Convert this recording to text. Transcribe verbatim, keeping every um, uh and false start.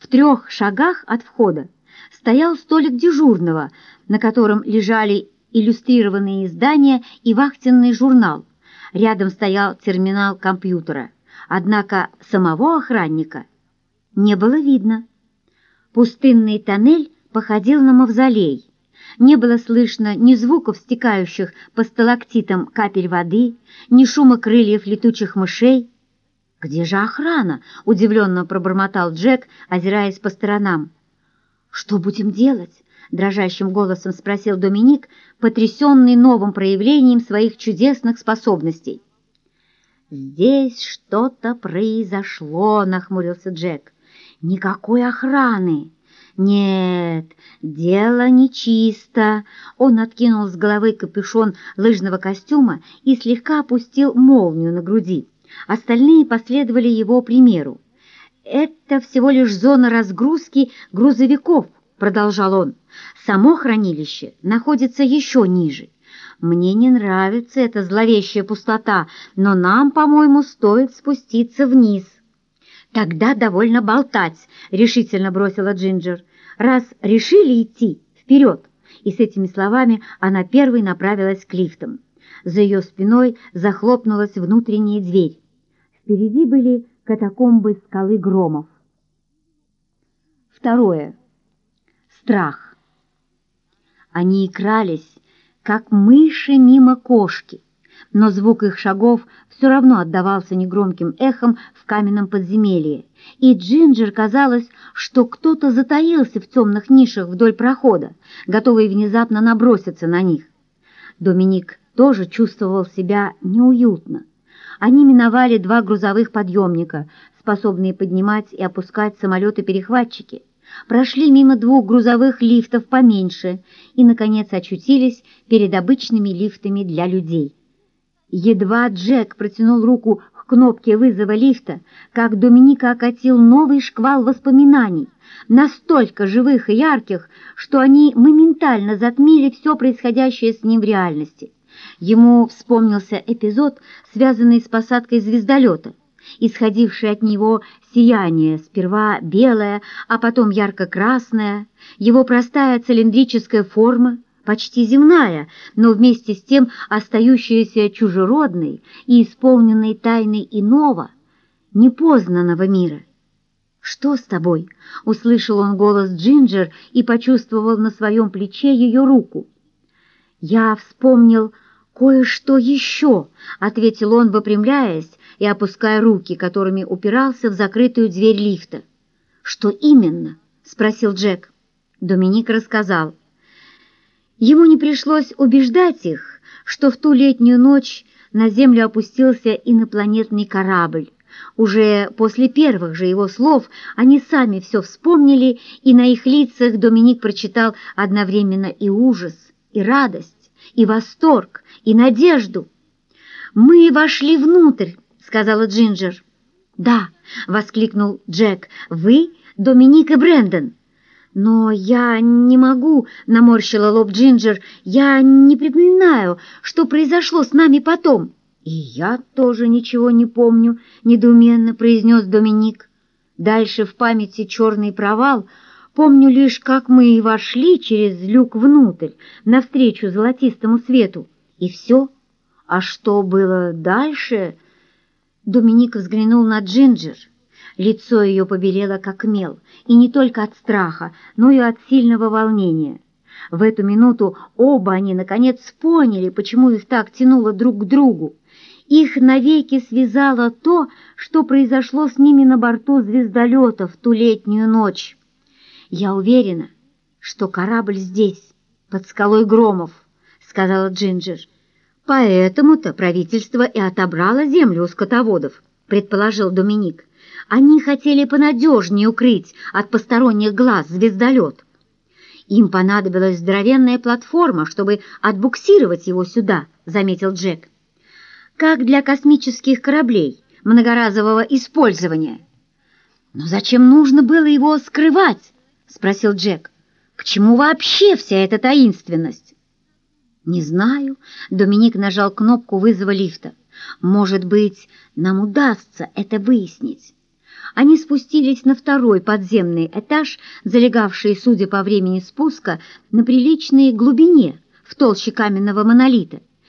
трех шагах от входа стоял столик дежурного, на котором лежали иллюстрированные издания и вахтенный журнал. Рядом стоял терминал компьютера, однако самого охранника не было видно. Пустынный тоннель походил на мавзолей. Не было слышно ни звуков стекающих по сталактитам капель воды, ни шума крыльев летучих мышей. «Где же охрана?» — удивленно пробормотал Джек, озираясь по сторонам. «Что будем делать?» — дрожащим голосом спросил Доминик, потрясенный новым проявлением своих чудесных способностей. «Здесь что-то произошло», — нахмурился Джек. «Никакой охраны. Нет, дело нечисто». Он откинул с головы капюшон лыжного костюма и слегка опустил молнию на груди. Остальные последовали его примеру. «Это всего лишь зона разгрузки грузовиков», — продолжал он. «Само хранилище находится еще ниже. Мне не нравится эта зловещая пустота, но нам, по-моему, стоит спуститься вниз». «Тогда довольно болтать», — решительно бросила Джинджер. «Раз решили идти, вперед!» И с этими словами она первой направилась к лифтам. За ее спиной захлопнулась внутренняя дверь. Впереди были катакомбы скалы Громов. Второе. Страх. Они крались, как мыши мимо кошки, но звук их шагов все равно отдавался негромким эхом в каменном подземелье, и Джинджер казалось, что кто-то затаился в темных нишах вдоль прохода, готовый внезапно наброситься на них. Доминик тоже чувствовал себя неуютно. Они миновали два грузовых подъемника, способные поднимать и опускать самолеты-перехватчики, прошли мимо двух грузовых лифтов поменьше и, наконец, очутились перед обычными лифтами для людей. Едва Джек протянул руку к кнопке вызова лифта, как Доминика окатил новый шквал воспоминаний, настолько живых и ярких, что они моментально затмили все происходящее с ним в реальности. Ему вспомнился эпизод, связанный с посадкой звездолета, исходившее от него сияние, сперва белое, а потом ярко-красное, его простая цилиндрическая форма, почти земная, но вместе с тем остающаяся чужеродной и исполненной тайной иного, непознанного мира. «Что с тобой?» — услышал он голос Джинджер и почувствовал на своем плече ее руку. «Я вспомнил кое-что еще», — ответил он, выпрямляясь и опуская руки, которыми упирался в закрытую дверь лифта. «Что именно?» — спросил Джек. Доминик рассказал. Ему не пришлось убеждать их, что в ту летнюю ночь на землю опустился инопланетный корабль. Уже после первых же его слов они сами все вспомнили, и на их лицах Доминик прочитал одновременно и ужас, и радость, и восторг, и надежду. «Мы вошли внутрь», — сказала Джинджер. «Да», — воскликнул Джек, — «вы, Доминик и Брэндон». «Но я не могу», — наморщила лоб Джинджер, — «я не припоминаю, что произошло с нами потом». «И я тоже ничего не помню», — недоуменно произнес Доминик. «Дальше в памяти черный провал. Помню лишь, как мы вошли через люк внутрь, навстречу золотистому свету. И все. А что было дальше?» Доминик взглянул на Джинджер. Лицо ее побелело, как мел, и не только от страха, но и от сильного волнения. В эту минуту оба они, наконец, поняли, почему их так тянуло друг к другу. Их навеки связало то, что произошло с ними на борту звездолета в ту летнюю ночь. «Я уверена, что корабль здесь, под скалой Громов», — сказала Джинджер. «Поэтому-то правительство и отобрало землю у скотоводов», — предположил Доминик. «Они хотели понадежнее укрыть от посторонних глаз звездолет. Им понадобилась здоровенная платформа, чтобы отбуксировать его сюда», — заметил Джек. «Как для космических кораблей многоразового использования». «Но зачем нужно было его скрывать?» — спросил Джек. «К чему вообще вся эта таинственность?» «Не знаю», — Доминик нажал кнопку вызова лифта. «Может быть, нам удастся это выяснить». Они спустились на второй подземный этаж, залегавший, судя по времени спуска, на приличной глубине в толще каменного монолита.